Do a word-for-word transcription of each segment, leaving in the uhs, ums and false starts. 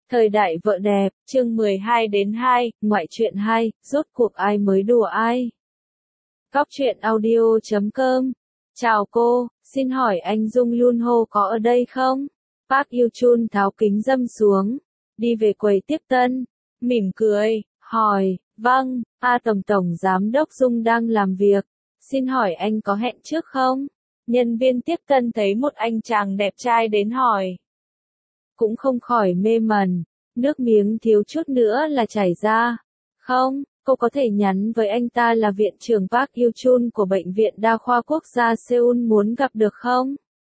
Thời đại vợ đẹp, chương mười hai đến hai, ngoại truyện hai, rốt cuộc ai mới đùa ai? Góc truyện audio chấm com. Chào cô, xin hỏi anh Dung Yun Ho có ở đây không? Park Yoo Chun tháo kính râm xuống, đi về quầy tiếp tân, mỉm cười, hỏi, vâng, A Tổng Tổng Giám đốc Dung đang làm việc, xin hỏi anh có hẹn trước không? Nhân viên tiếp tân thấy một anh chàng đẹp trai đến hỏi. Cũng không khỏi mê mẩn, nước miếng thiếu chút nữa là chảy ra. Không, cô có thể nhắn với anh ta là viện trưởng Park Yoo Chun của Bệnh viện Đa khoa Quốc gia Seoul muốn gặp được không?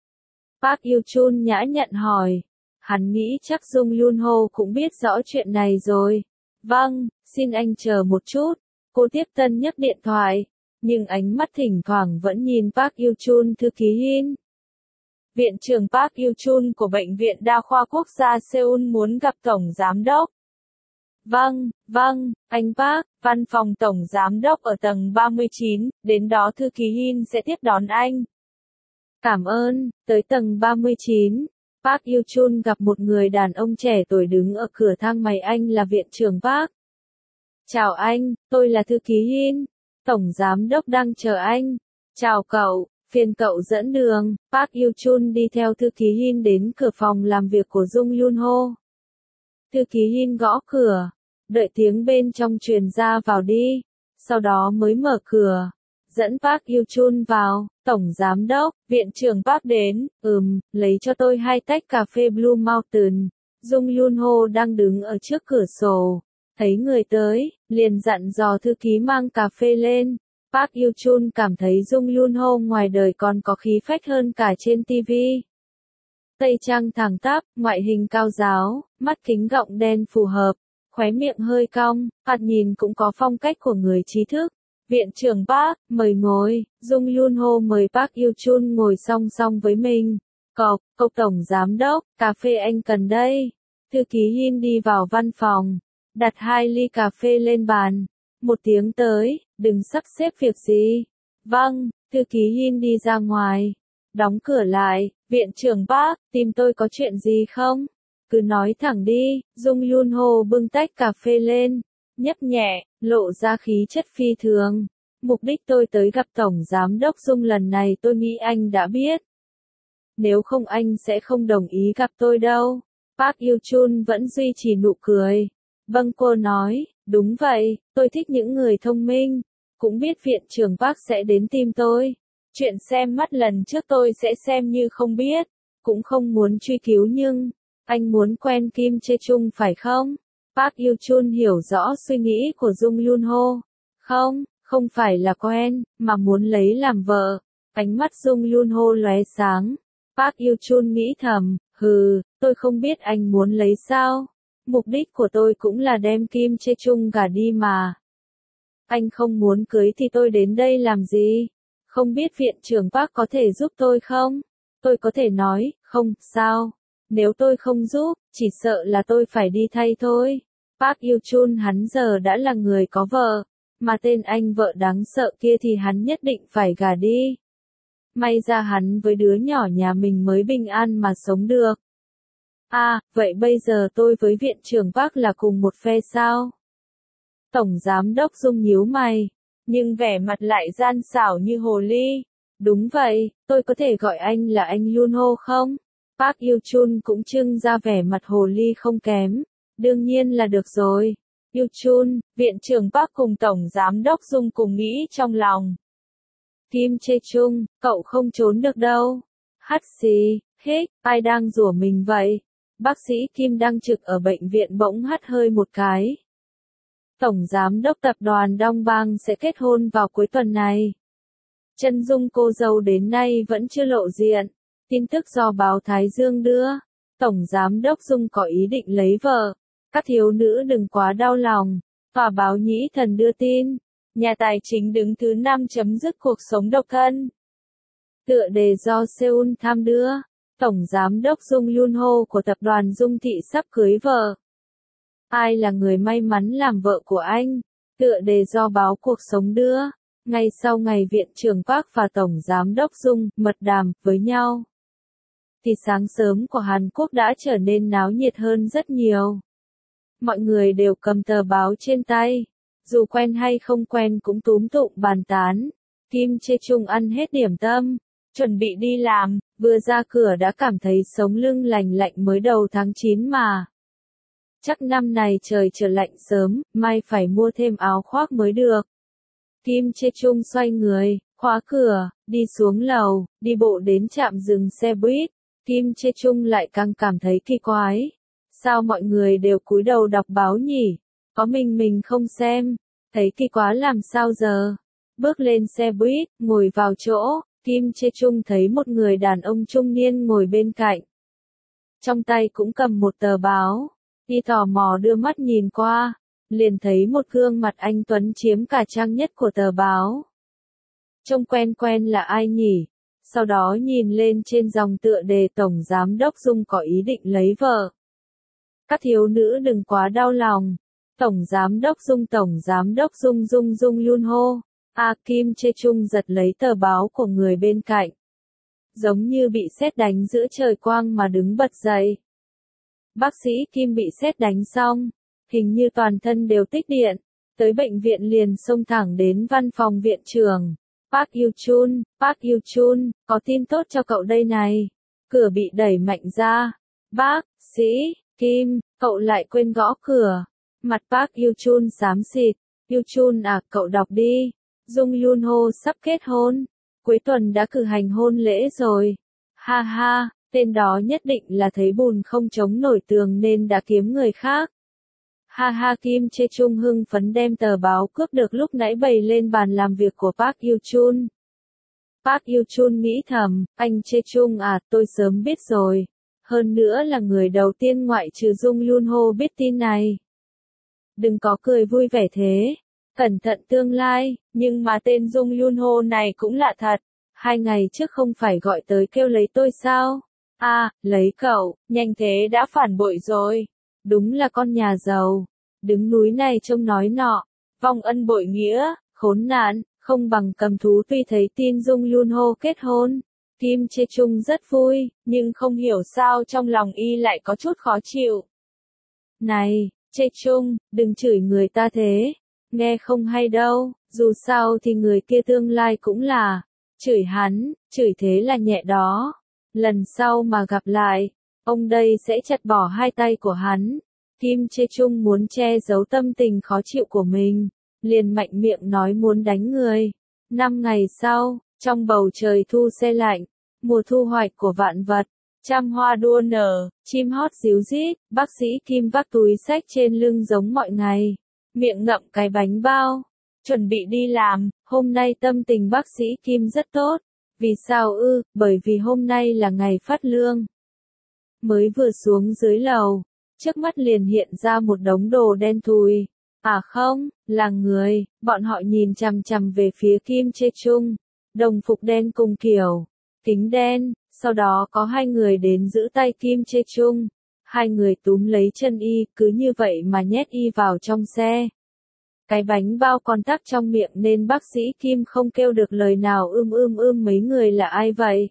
Park Yoo Chun nhã nhặn hỏi. Hắn nghĩ chắc Dung Yun Ho cũng biết rõ chuyện này rồi. Vâng, xin anh chờ một chút. Cô tiếp tân nhấc điện thoại, nhưng ánh mắt thỉnh thoảng vẫn nhìn Park Yoo Chun thư ký Hin. Viện trưởng Park Yoo Chun của Bệnh viện Đa khoa Quốc gia Seoul muốn gặp Tổng Giám đốc. Vâng, vâng, anh Park, văn phòng Tổng Giám đốc ở tầng ba mươi chín, đến đó thư ký Hin sẽ tiếp đón anh. Cảm ơn, tới tầng ba mươi chín, Park Yoo Chun gặp một người đàn ông trẻ tuổi đứng ở cửa thang máy. Anh là viện trưởng Park. Chào anh, tôi là thư ký Hin. Tổng Giám đốc đang chờ anh. Chào cậu. Phiền cậu dẫn đường. Park Yoo Chun đi theo thư ký Hin đến cửa phòng làm việc của Dung Yun Ho. Thư ký Hin gõ cửa, đợi tiếng bên trong truyền ra vào đi, sau đó mới mở cửa, dẫn Park Yoo Chun vào. Tổng Giám đốc, viện trưởng Park đến, ừm, lấy cho tôi hai tách cà phê Blue Mountain. Dung Yun Ho đang đứng ở trước cửa sổ, thấy người tới, liền dặn dò thư ký mang cà phê lên. Park Yoo Chun cảm thấy Dung Yun Ho ngoài đời còn có khí phách hơn cả trên ti vi. Tây trang thẳng tắp, ngoại hình cao ráo, mắt kính gọng đen phù hợp, khóe miệng hơi cong, thoạt nhìn cũng có phong cách của người trí thức. Viện trưởng Park, mời ngồi. Dung Yun Ho mời Park Yoo Chun ngồi song song với mình. Cộc, cộc Tổng Giám đốc, cà phê anh cần đây. Thư ký Hin đi vào văn phòng, đặt hai ly cà phê lên bàn. Một tiếng tới, đừng sắp xếp việc gì. Vâng, thư ký Hin đi ra ngoài, đóng cửa lại. Viện trưởng Park, tìm tôi có chuyện gì không? Cứ nói thẳng đi. Dung Yun Ho bưng tách cà phê lên, nhấp nhẹ, lộ ra khí chất phi thường. Mục đích tôi tới gặp Tổng Giám đốc Dung lần này tôi nghĩ anh đã biết. Nếu không anh sẽ không đồng ý gặp tôi đâu. Park Yoo Chun vẫn duy trì nụ cười. Vâng, cô nói, đúng vậy, tôi thích những người thông minh. Cũng biết viện trưởng Park sẽ đến tìm tôi. Chuyện xem mắt lần trước tôi sẽ xem như không biết. Cũng không muốn truy cứu nhưng, anh muốn quen Kim Chae Chung phải không? Park Yoo Chun hiểu rõ suy nghĩ của Dung Yun Ho. Không, không phải là quen, mà muốn lấy làm vợ. Ánh mắt Dung Yun Ho lóe sáng. Park Yoo Chun nghĩ thầm, hừ, tôi không biết anh muốn lấy sao. Mục đích của tôi cũng là đem Kim Chae Chung gả đi mà. Anh không muốn cưới thì tôi đến đây làm gì? Không biết viện trưởng Park có thể giúp tôi không? Tôi có thể nói, không, sao? Nếu tôi không giúp, chỉ sợ là tôi phải đi thay thôi. Park Yoo Chun hắn giờ đã là người có vợ, mà tên anh vợ đáng sợ kia thì hắn nhất định phải gả đi. May ra hắn với đứa nhỏ nhà mình mới bình an mà sống được. À, vậy bây giờ tôi với viện trưởng Park là cùng một phe sao? Tổng Giám đốc Dung nhíu mày, nhưng vẻ mặt lại gian xảo như hồ ly. Đúng vậy, tôi có thể gọi anh là anh Yun Ho không? Park Yoo Chun cũng trưng ra vẻ mặt hồ ly không kém. Đương nhiên là được rồi. Yoo Chun, viện trưởng Park cùng Tổng Giám đốc Dung cùng nghĩ trong lòng. Kim Chae Chung, cậu không trốn được đâu. Hắt xì, hích, ai đang rủa mình vậy? Bác sĩ Kim đang trực ở bệnh viện bỗng hắt hơi một cái. Tổng Giám đốc tập đoàn Dong Bang sẽ kết hôn vào cuối tuần này. Chân dung cô dâu đến nay vẫn chưa lộ diện. Tin tức do báo Thái Dương đưa. Tổng Giám đốc Dung có ý định lấy vợ. Các thiếu nữ đừng quá đau lòng. Tòa báo Nhĩ Thần đưa tin. Nhà tài chính đứng thứ năm chấm dứt cuộc sống độc thân. Tựa đề do Seoul Tham đưa. Tổng Giám đốc Dung Yun Ho của tập đoàn Dung Thị sắp cưới vợ. Ai là người may mắn làm vợ của anh? Tựa đề do báo Cuộc Sống đưa. Ngay sau ngày viện trưởng Park và Tổng Giám đốc Dung mật đàm với nhau. thì sáng sớm của Hàn Quốc đã trở nên náo nhiệt hơn rất nhiều. Mọi người đều cầm tờ báo trên tay, dù quen hay không quen cũng túm tụm bàn tán. Kim Chê Chung ăn hết điểm tâm, chuẩn bị đi làm, vừa ra cửa đã cảm thấy sống lưng lành lạnh mới đầu tháng chín mà. Chắc năm này trời trở lạnh sớm, mai phải mua thêm áo khoác mới được. Kim Chê Chung xoay người, khóa cửa, đi xuống lầu, đi bộ đến trạm dừng xe buýt. Kim Chê Chung lại càng cảm thấy kỳ quái. Sao mọi người đều cúi đầu đọc báo nhỉ? Có mình mình không xem, thấy kỳ quá làm sao giờ? Bước lên xe buýt, ngồi vào chỗ, Kim Chê Chung thấy một người đàn ông trung niên ngồi bên cạnh. Trong tay cũng cầm một tờ báo, y tò mò đưa mắt nhìn qua, liền thấy một gương mặt anh Tuấn chiếm cả trang nhất của tờ báo. Trông quen quen là ai nhỉ? Sau đó nhìn lên trên dòng tựa đề Tổng Giám đốc Dung có ý định lấy vợ. Các thiếu nữ đừng quá đau lòng. Tổng Giám đốc Dung Tổng Giám đốc Dung Dung Dung Yun Ho. A Kim Chê Chung giật lấy tờ báo của người bên cạnh. Giống như bị sét đánh giữa trời quang mà đứng bật dậy. Bác sĩ Kim bị sét đánh xong, hình như toàn thân đều tích điện, tới bệnh viện liền xông thẳng đến văn phòng viện trưởng. Park Yu-chun, Park Yu-chun, có tin tốt cho cậu đây này. Cửa bị đẩy mạnh ra. Bác sĩ Kim, cậu lại quên gõ cửa. Mặt Park Yu-chun xám xịt. Yu-chun à, cậu đọc đi. Dung Yun Ho sắp kết hôn. Cuối tuần đã cử hành hôn lễ rồi. Ha ha, tên đó nhất định là thấy bùn không chống nổi tường nên đã kiếm người khác. Ha ha, Kim Chê Chung hưng phấn đem tờ báo cướp được lúc nãy bày lên bàn làm việc của Park Yu-chun. Park Yu-chun nghĩ thầm, anh Chê Chung à, tôi sớm biết rồi. Hơn nữa là người đầu tiên ngoại trừ Dung Yun Ho biết tin này. Đừng có cười vui vẻ thế. Cẩn thận tương lai, nhưng mà tên Dung Yun Ho này cũng lạ thật. Hai ngày trước không phải gọi tới kêu lấy tôi sao? À, lấy cậu, nhanh thế đã phản bội rồi. Đúng là con nhà giàu. Đứng núi này trông nói nọ. Vong ân bội nghĩa, khốn nạn, không bằng cầm thú. Tuy thấy tin Dung Yun Ho kết hôn, Kim Chê Chung rất vui, nhưng không hiểu sao trong lòng y lại có chút khó chịu. Này, Chê Chung, đừng chửi người ta thế. Nghe không hay đâu, dù sao thì người kia tương lai cũng là. Chửi hắn, chửi thế là nhẹ đó. Lần sau mà gặp lại, ông đây sẽ chặt bỏ hai tay của hắn. Kim Chê Chung muốn che giấu tâm tình khó chịu của mình, liền mạnh miệng nói muốn đánh người. Năm ngày sau, trong bầu trời thu se lạnh, mùa thu hoạch của vạn vật, trăm hoa đua nở, chim hót ríu rít, bác sĩ Kim vác túi xách trên lưng giống mọi ngày, miệng ngậm cái bánh bao, chuẩn bị đi làm. Hôm nay tâm tình bác sĩ Kim rất tốt. Vì sao ư? Bởi vì hôm nay là ngày phát lương. Mới vừa xuống dưới lầu, trước mắt liền hiện ra một đống đồ đen thùi. À không, là người. Bọn họ nhìn chằm chằm về phía Kim Chê Chung. Đồng phục đen cùng kiểu, kính đen. Sau đó có hai người đến giữ tay Kim Chê Chung. Hai người túm lấy chân y, cứ như vậy mà nhét y vào trong xe. Cái bánh bao còn tắc trong miệng nên bác sĩ Kim không kêu được lời nào. Ưm ưm ưm, mấy người là ai vậy?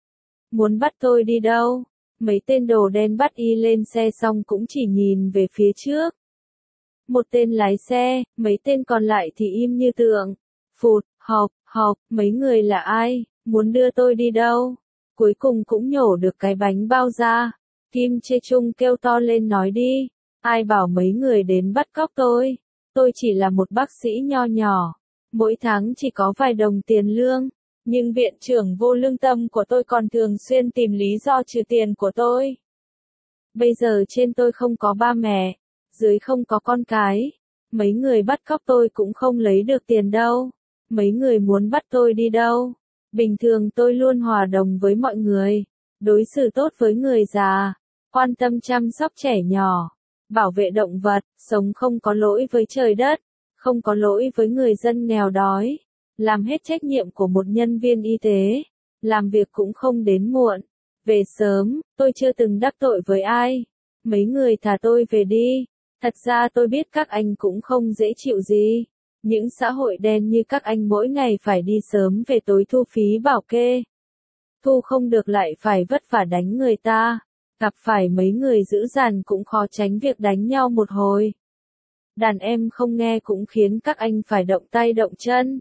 Muốn bắt tôi đi đâu? Mấy tên đồ đen bắt y lên xe xong cũng chỉ nhìn về phía trước. Một tên lái xe, mấy tên còn lại thì im như tượng. Phụt, hộc, hộc, mấy người là ai? Muốn đưa tôi đi đâu? Cuối cùng cũng nhổ được cái bánh bao ra. Kim Chê Chung kêu to lên nói đi. Ai bảo mấy người đến bắt cóc tôi? Tôi chỉ là một bác sĩ nho nhỏ. Mỗi tháng chỉ có vài đồng tiền lương. Nhưng viện trưởng vô lương tâm của tôi còn thường xuyên tìm lý do trừ tiền của tôi. Bây giờ trên tôi không có ba mẹ. Dưới không có con cái. Mấy người bắt cóc tôi cũng không lấy được tiền đâu. Mấy người muốn bắt tôi đi đâu? Bình thường tôi luôn hòa đồng với mọi người. Đối xử tốt với người già. Quan tâm chăm sóc trẻ nhỏ. Bảo vệ động vật, sống không có lỗi với trời đất, không có lỗi với người dân nghèo đói, làm hết trách nhiệm của một nhân viên y tế, làm việc cũng không đến muộn, về sớm, tôi chưa từng đắc tội với ai. Mấy người thả tôi về đi. Thật ra tôi biết các anh cũng không dễ chịu gì. Những xã hội đen như các anh mỗi ngày phải đi sớm về tối thu phí bảo kê. thu không được lại phải vất vả đánh người ta, gặp phải mấy người dữ dằn cũng khó tránh việc đánh nhau một hồi. Đàn em không nghe cũng khiến các anh phải động tay động chân.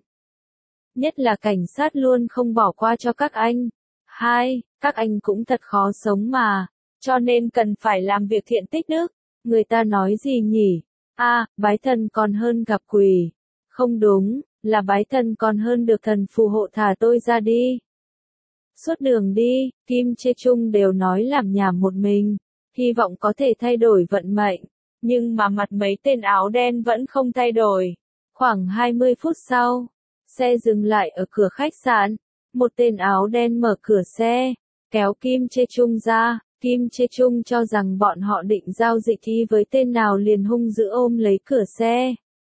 Nhất là cảnh sát luôn không bỏ qua cho các anh. Hai, các anh cũng thật khó sống mà, cho nên cần phải làm việc thiện tích đức. Người ta nói gì nhỉ? A, à, bái thần còn hơn gặp quỷ. Không đúng, là bái thần còn hơn được thần phù hộ, thả tôi ra đi. Suốt đường đi, Kim Chê Chung đều nói làm nhảm một mình, hy vọng có thể thay đổi vận mệnh, nhưng mà mặt mấy tên áo đen vẫn không thay đổi. Khoảng hai mươi phút sau, xe dừng lại ở cửa khách sạn, một tên áo đen mở cửa xe, kéo Kim Chê Chung ra. Kim Chê Chung cho rằng bọn họ định giao dịch y với tên nào liền hung dữ ôm lấy cửa xe.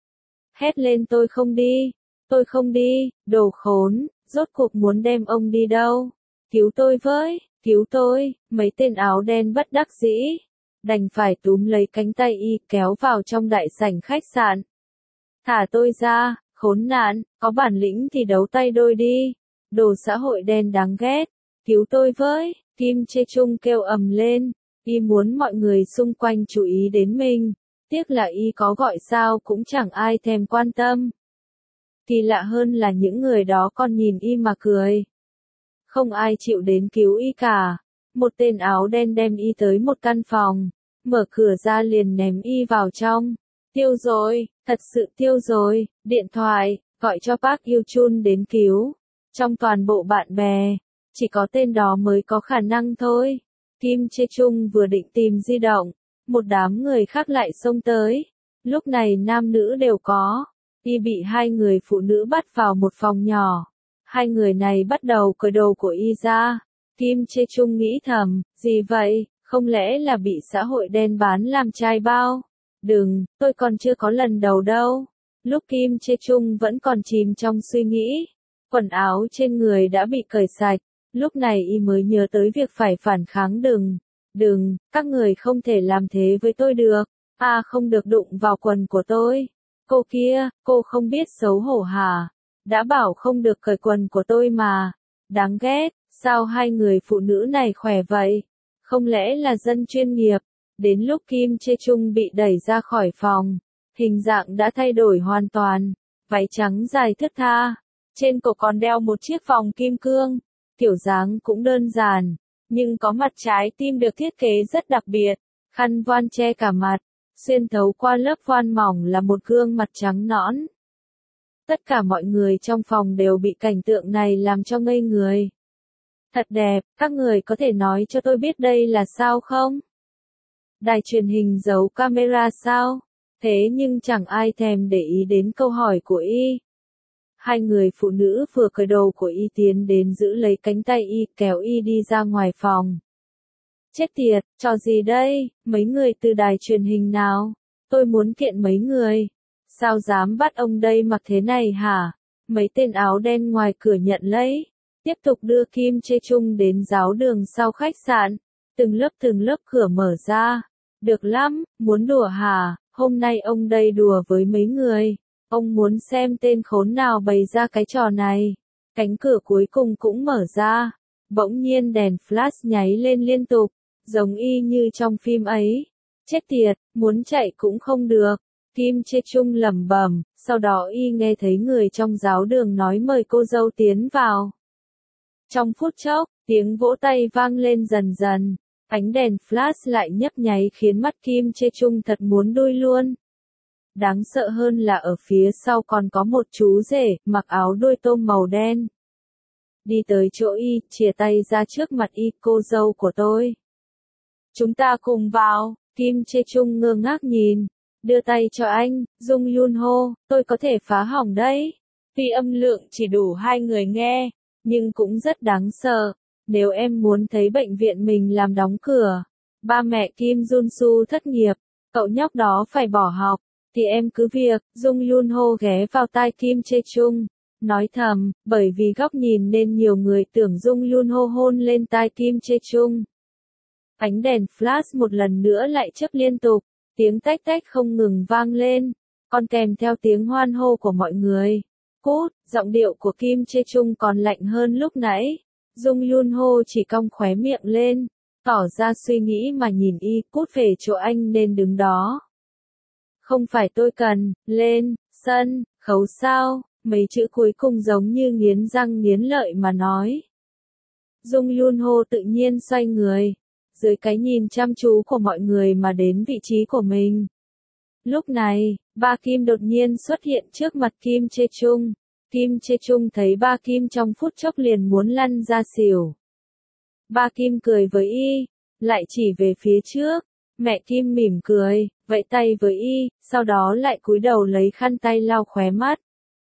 Hét lên tôi không đi, tôi không đi, đồ khốn, rốt cuộc muốn đem ông đi đâu? Cứu tôi với, cứu tôi, mấy tên áo đen bất đắc dĩ. Đành phải túm lấy cánh tay y kéo vào trong đại sảnh khách sạn. Thả tôi ra, khốn nạn, có bản lĩnh thì đấu tay đôi đi. Đồ xã hội đen đáng ghét, cứu tôi với. Kim Chê Chung kêu ầm lên, y muốn mọi người xung quanh chú ý đến mình, tiếc là y có gọi sao cũng chẳng ai thèm quan tâm. Kỳ lạ hơn là những người đó còn nhìn y mà cười. Không ai chịu đến cứu y cả. Một tên áo đen đem y tới một căn phòng, mở cửa ra liền ném y vào trong. Tiêu rồi, thật sự tiêu rồi, điện thoại, gọi cho Park Yoo Chun đến cứu. Trong toàn bộ bạn bè, chỉ có tên đó mới có khả năng thôi. Kim Chê Chung vừa định tìm di động, một đám người khác lại xông tới. Lúc này nam nữ đều có. Y bị hai người phụ nữ bắt vào một phòng nhỏ. Hai người này bắt đầu cởi đồ của y ra. Kim Chê Chung nghĩ thầm, gì vậy, không lẽ là bị xã hội đen bán làm trai bao? Đừng, tôi còn chưa có lần đầu đâu. Lúc Kim Chê Chung vẫn còn chìm trong suy nghĩ, quần áo trên người đã bị cởi sạch. Lúc này y mới nhớ tới việc phải phản kháng. Đừng, đừng, các người không thể làm thế với tôi được. À, không được đụng vào quần của tôi. Cô kia, cô không biết xấu hổ hả? Đã bảo không được cởi quần của tôi mà. Đáng ghét, sao hai người phụ nữ này khỏe vậy? Không lẽ là dân chuyên nghiệp? Đến lúc Kim Chê Chung bị đẩy ra khỏi phòng, hình dạng đã thay đổi hoàn toàn. Váy trắng dài thướt tha, trên cổ còn đeo một chiếc vòng kim cương. Kiểu dáng cũng đơn giản, nhưng có mặt trái tim được thiết kế rất đặc biệt. Khăn voan che cả mặt, xuyên thấu qua lớp voan mỏng là một gương mặt trắng nõn. Tất cả mọi người trong phòng đều bị cảnh tượng này làm cho ngây người. Thật đẹp, các người có thể nói cho tôi biết đây là sao không? Đài truyền hình giấu camera sao? Thế nhưng chẳng ai thèm để ý đến câu hỏi của y. Hai người phụ nữ vừa cởi đồ của y tiến đến giữ lấy cánh tay y kéo y đi ra ngoài phòng. Chết tiệt, trò gì đây, mấy người từ đài truyền hình nào? Tôi muốn kiện mấy người. Sao dám bắt ông đây mặc thế này hả? Mấy tên áo đen ngoài cửa nhận lấy. Tiếp tục đưa Kim Chê Chung đến giáo đường sau khách sạn. Từng lớp từng lớp cửa mở ra. Được lắm, muốn đùa hả? Hôm nay ông đây đùa với mấy người. Ông muốn xem tên khốn nào bày ra cái trò này. Cánh cửa cuối cùng cũng mở ra. Bỗng nhiên đèn flash nháy lên liên tục, giống y như trong phim ấy. Chết tiệt, muốn chạy cũng không được. Kim Chê Chung lẩm bẩm, sau đó y nghe thấy người trong giáo đường nói mời cô dâu tiến vào. Trong phút chốc, tiếng vỗ tay vang lên dần dần. Ánh đèn flash lại nhấp nháy khiến mắt Kim Chê Chung thật muốn đuôi luôn. Đáng sợ hơn là ở phía sau còn có một chú rể, mặc áo đuôi tôm màu đen. Đi tới chỗ y, chìa tay ra trước mặt y, cô dâu của tôi. Chúng ta cùng vào. Kim Chê Chung ngơ ngác nhìn, đưa tay cho anh, Jung Yun Ho, tôi có thể phá hỏng đấy. Tuy âm lượng chỉ đủ hai người nghe, nhưng cũng rất đáng sợ. Nếu em muốn thấy bệnh viện mình làm đóng cửa, ba mẹ Kim Jun Su thất nghiệp, cậu nhóc đó phải bỏ học, thì em cứ việc. Jung Yun Ho ghé vào tai Kim Chê Chung, nói thầm, bởi vì góc nhìn nên nhiều người tưởng Jung Yun Ho hôn lên tai Kim Chê Chung. Ánh đèn flash một lần nữa lại chớp liên tục, tiếng tách tách không ngừng vang lên, còn kèm theo tiếng hoan hô của mọi người. Cút, giọng điệu của Kim Chê Chung còn lạnh hơn lúc nãy. Dung Yun Ho chỉ cong khóe miệng lên, tỏ ra suy nghĩ mà nhìn y, cút về chỗ anh nên đứng đó. Không phải tôi cần, lên, sân, khấu sao, mấy chữ cuối cùng giống như nghiến răng nghiến lợi mà nói. Dung Yun Ho tự nhiên xoay người, dưới cái nhìn chăm chú của mọi người mà đến vị trí của mình. Lúc này, Ba Kim đột nhiên xuất hiện trước mặt Kim Chae Chung. Kim Chae Chung thấy Ba Kim trong phút chốc liền muốn lăn ra xỉu. Ba Kim cười với y, lại chỉ về phía trước. Mẹ Kim mỉm cười, vẫy tay với y, sau đó lại cúi đầu lấy khăn tay lau khóe mắt.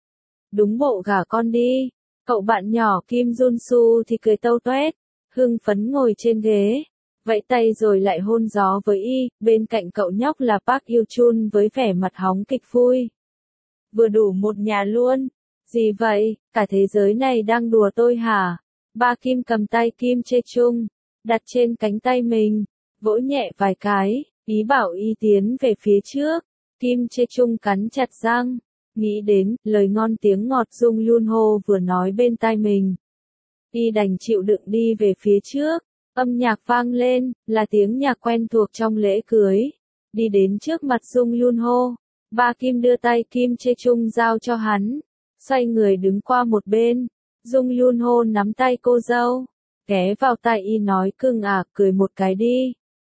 Đúng bộ gả con đi. Cậu bạn nhỏ Kim Jun Su thì cười tâu toét, hưng phấn ngồi trên ghế, vẫy tay rồi lại hôn gió với y, bên cạnh cậu nhóc là Park Hyo Chun với vẻ mặt hóng kịch vui. Vừa đủ một nhà luôn. Gì vậy, cả thế giới này đang đùa tôi hả? Ba Kim cầm tay Kim Chae Chung, đặt trên cánh tay mình, vỗ nhẹ vài cái, ý bảo y tiến về phía trước. Kim Chae Chung cắn chặt răng, nghĩ đến lời ngon tiếng ngọt Dung Yun Ho vừa nói bên tai mình. Y đành chịu đựng đi về phía trước, âm nhạc vang lên, là tiếng nhạc quen thuộc trong lễ cưới. Đi đến trước mặt Dung Yun Ho, Ba Kim đưa tay Kim Chae Chung giao cho hắn, xoay người đứng qua một bên. Dung Yun Ho nắm tay cô dâu, ghé vào tai y nói cưng à, cười một cái đi.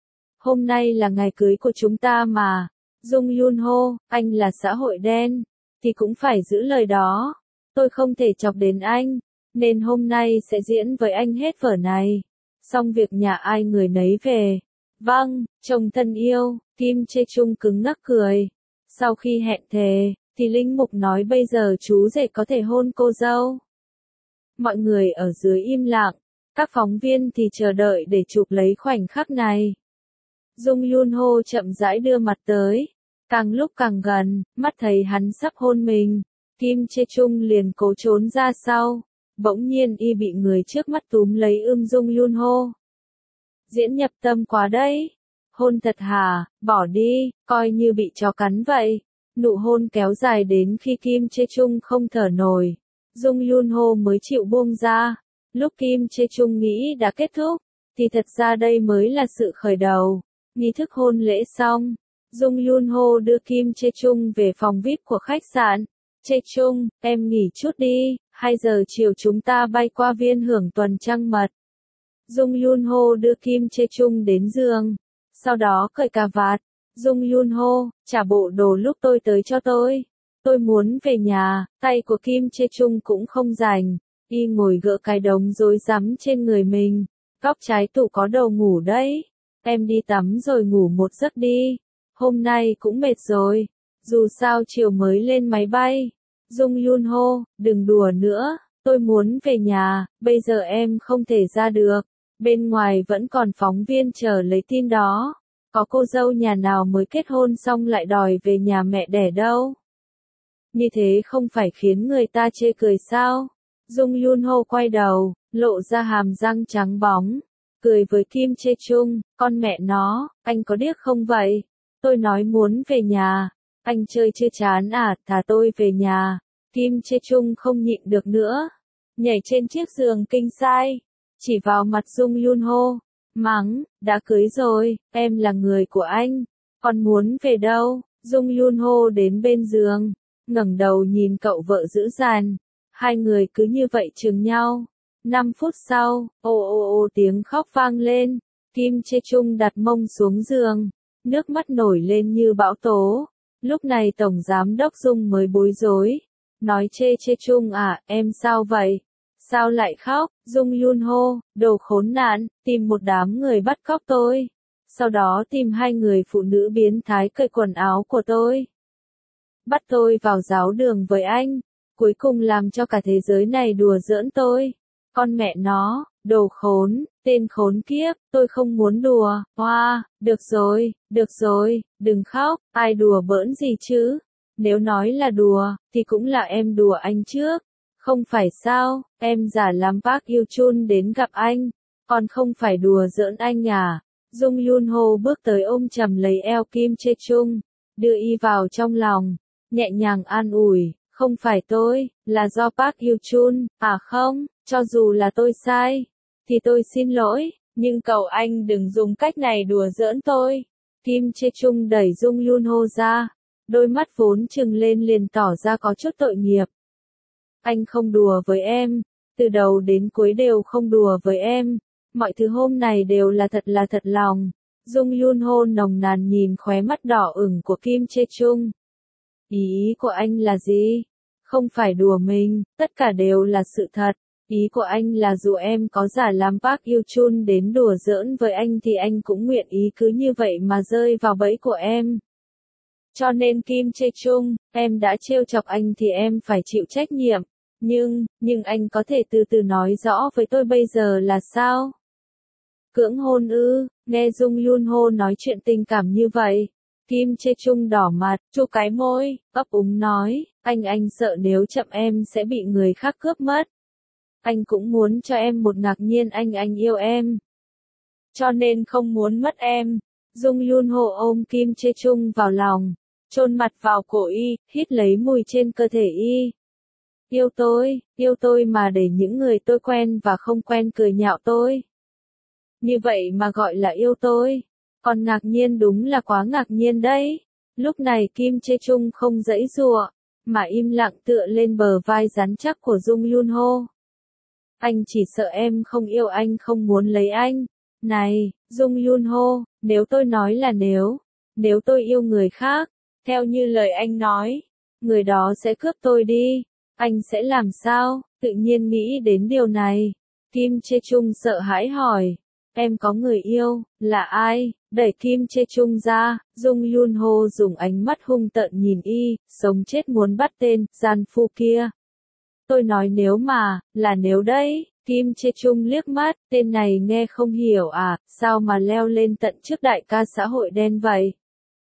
Hôm nay là ngày cưới của chúng ta mà. Dung Yun Ho, anh là xã hội đen, thì cũng phải giữ lời đó. Tôi không thể chọc đến anh, nên hôm nay sẽ diễn với anh hết vở này. Xong việc nhà ai người nấy về. Vâng, chồng thân yêu, Kim Chae Chung cứng ngắc cười. Sau khi hẹn thề, thì linh mục nói bây giờ chú rể có thể hôn cô dâu. Mọi người ở dưới im lặng, các phóng viên thì chờ đợi để chụp lấy khoảnh khắc này. Dung Yun Ho chậm rãi đưa mặt tới, càng lúc càng gần, mắt thấy hắn sắp hôn mình, Kim Chae Chung liền cố trốn ra sau, bỗng nhiên y bị người trước mắt túm lấy ưm Dung Yun Ho. Diễn nhập tâm quá đấy, hôn thật hả, bỏ đi, coi như bị chó cắn vậy. Nụ hôn kéo dài đến khi Kim Chae Chung không thở nổi, Dung Yun Ho mới chịu buông ra. Lúc Kim Chae Chung nghĩ đã kết thúc, thì thật ra đây mới là sự khởi đầu. Nghi thức hôn lễ xong, Dung Yun Ho đưa Kim Chae Chung về phòng vi ai pi của khách sạn. Chae Chung, em nghỉ chút đi, hai giờ chiều chúng ta bay qua Viên hưởng tuần trăng mật. Dung Yun Ho đưa Kim Chae Chung đến giường, sau đó cởi cà vạt. Dung Yun Ho, trả bộ đồ lúc tôi tới cho tôi. Tôi muốn về nhà. Tay của Kim Chae Chung cũng không rảnh, y ngồi gỡ cái đống rối rắm trên người mình. Góc trái tủ có đồ ngủ đấy. Em đi tắm rồi ngủ một giấc đi. Hôm nay cũng mệt rồi. Dù sao chiều mới lên máy bay. Dung Yun Ho, đừng đùa nữa. Tôi muốn về nhà, bây giờ em không thể ra được. Bên ngoài vẫn còn phóng viên chờ lấy tin đó. Có cô dâu nhà nào mới kết hôn xong lại đòi về nhà mẹ đẻ đâu. Như thế không phải khiến người ta chê cười sao? Dung Yun Ho quay đầu, lộ ra hàm răng trắng bóng, cười với Kim Chae Chung, con mẹ nó, anh có điếc không vậy? Tôi nói muốn về nhà, anh chơi chưa chán à, thả tôi về nhà. Kim Chae Chung không nhịn được nữa, nhảy trên chiếc giường king size, chỉ vào mặt Dung Yun Ho, mắng, đã cưới rồi, em là người của anh, còn muốn về đâu? Dung Yun Ho đến bên giường, ngẩng đầu nhìn cậu vợ dữ dằn, hai người cứ như vậy chừng nhau. Năm phút sau, ô ô ô tiếng khóc vang lên, Kim Chae Chung đặt mông xuống giường, nước mắt nổi lên như bão tố. Lúc này Tổng Giám đốc Dung mới bối rối, nói Chae Chae Chung à, em sao vậy? Sao lại khóc? Dung Yun Ho, đồ khốn nạn, tìm một đám người bắt cóc tôi. Sau đó tìm hai người phụ nữ biến thái cởi quần áo của tôi. Bắt tôi vào giáo đường với anh. Cuối cùng làm cho cả thế giới này đùa giỡn tôi. Con mẹ nó, đồ khốn, tên khốn kiếp, tôi không muốn đùa. Hoa, wow, được rồi, được rồi, đừng khóc, ai đùa bỡn gì chứ? Nếu nói là đùa, thì cũng là em đùa anh trước. Không phải sao, em giả làm Park Hyo Chun đến gặp anh, còn không phải đùa giỡn anh à. Dung Yun Ho bước tới ôm chầm lấy eo Kim Chae Chung, đưa y vào trong lòng, nhẹ nhàng an ủi, không phải tôi, là do Park Hyo Chun, à không, Cho dù là tôi sai, thì tôi xin lỗi, nhưng cầu anh đừng dùng cách này đùa giỡn tôi. Kim Chae Chung đẩy Jung Yun Ho ra, đôi mắt vốn trừng lên liền tỏ ra có chút tội nghiệp. Anh không đùa với em, từ đầu đến cuối đều không đùa với em, mọi thứ hôm này đều là thật là thật lòng. Jung Yun Ho nồng nàn nhìn khóe mắt đỏ ửng của Kim Chae Chung. Ý của anh là gì? Không phải đùa mình, tất cả đều là sự thật. Ý của anh là dù em có giả làm Park Yoo Chun đến đùa giỡn với anh thì anh cũng nguyện ý cứ như vậy mà rơi vào bẫy của em. Cho nên Kim Chae Chung, em đã trêu chọc anh thì em phải chịu trách nhiệm. Nhưng, nhưng anh có thể từ từ nói rõ với tôi bây giờ là sao? Cưỡng hôn ư? Nghe Jung Yun Ho nói chuyện tình cảm như vậy, Kim Chae Chung đỏ mặt, chu cái môi, ấp úng nói, anh anh sợ nếu chậm em sẽ bị người khác cướp mất. Anh cũng muốn cho em một ngạc nhiên anh anh yêu em. Cho nên không muốn mất em. Jung Yun Ho ôm Kim Chae Chung vào lòng, chôn mặt vào cổ y, hít lấy mùi trên cơ thể y. Yêu tôi, yêu tôi mà để những người tôi quen và không quen cười nhạo tôi. Như vậy mà gọi là yêu tôi. Còn ngạc nhiên đúng là quá ngạc nhiên đấy. Lúc này Kim Chae Chung không giãy giụa, mà im lặng tựa lên bờ vai rắn chắc của Jung Yun Ho. Anh chỉ sợ em không yêu anh không muốn lấy anh. Này, Jung Yun Ho, nếu tôi nói là nếu, nếu tôi yêu người khác, theo như lời anh nói, người đó sẽ cướp tôi đi, anh sẽ làm sao? Tự nhiên nghĩ đến điều này. Kim Chae Chung sợ hãi hỏi, em có người yêu, là ai? Đẩy Kim Chae Chung ra, Jung Yun Ho dùng ánh mắt hung tợn nhìn y, sống chết muốn bắt tên gian phu kia. Tôi nói nếu mà, là nếu đấy. Kim Chae Chung liếc mắt, tên này nghe không hiểu à, sao mà leo lên tận trước đại ca xã hội đen vậy?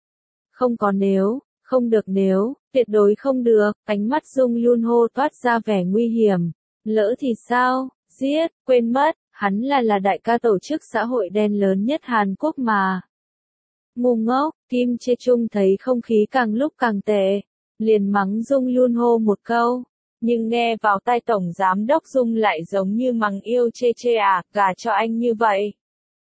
Không có nếu, không được nếu, tuyệt đối không được, ánh mắt Jung Yun Ho toát ra vẻ nguy hiểm. Lỡ thì sao? Giết, quên mất, hắn là là đại ca tổ chức xã hội đen lớn nhất Hàn Quốc mà. Ngu ngốc, Kim Chae Chung thấy không khí càng lúc càng tệ, liền mắng Jung Yun Ho một câu. Nhưng nghe vào tai Tổng Giám đốc Dung lại giống như mắng yêu chê chê à, gả cho anh như vậy.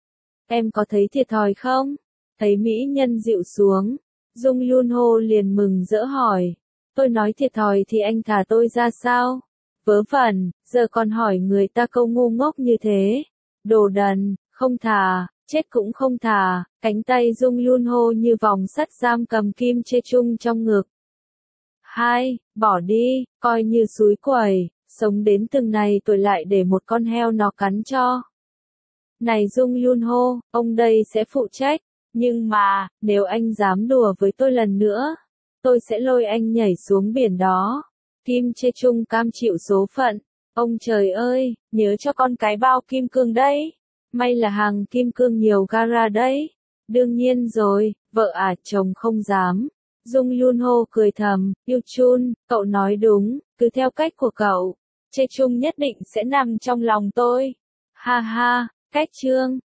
Em có thấy thiệt thòi không? Thấy mỹ nhân dịu xuống, Jung Yun Ho liền mừng rỡ hỏi. Tôi nói thiệt thòi thì anh thả tôi ra sao? Vớ vẩn, giờ còn hỏi người ta câu ngu ngốc như thế. Đồ đần, không thả, chết cũng không thả. Cánh tay Jung Yun Ho như vòng sắt giam cầm Kim Chae Chung trong ngực. Hai, bỏ đi, coi như xúi quẩy, sống đến từng này tuổi lại để một con heo nó cắn cho. Này Jung Yun Ho, ông đây sẽ phụ trách, nhưng mà, nếu anh dám đùa với tôi lần nữa, tôi sẽ lôi anh nhảy xuống biển đó. Kim Chae Chung cam chịu số phận. Ông trời ơi, nhớ cho con cái bao kim cương đấy. May là hàng kim cương nhiều gara đấy. Đương nhiên rồi, vợ à chồng không dám. Jung Yun Ho cười thầm, Yoo Chun, cậu nói đúng, cứ theo cách của cậu. Chae Chung nhất định sẽ nằm trong lòng tôi. Ha ha, cách chương.